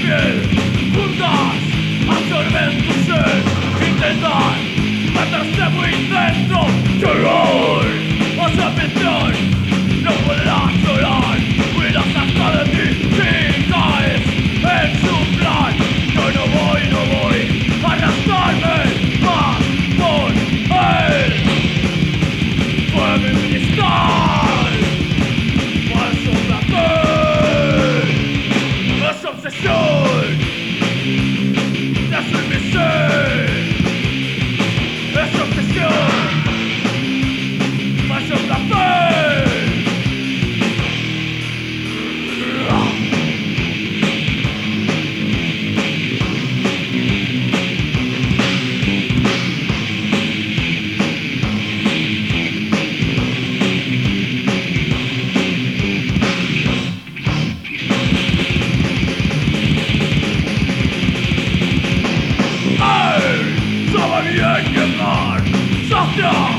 piel, juntas absorben tu ser, intentan matarse muy dentro. Terror, hacia prisión, no podrás llorar, huirás hasta de ti si caes en su plan. Yo no voy a arrastrarme más por él. Fue mi cristal, falso placer, es obsesión, nace en mi ser, es obsesión, falso placer. Bien llegar, sacia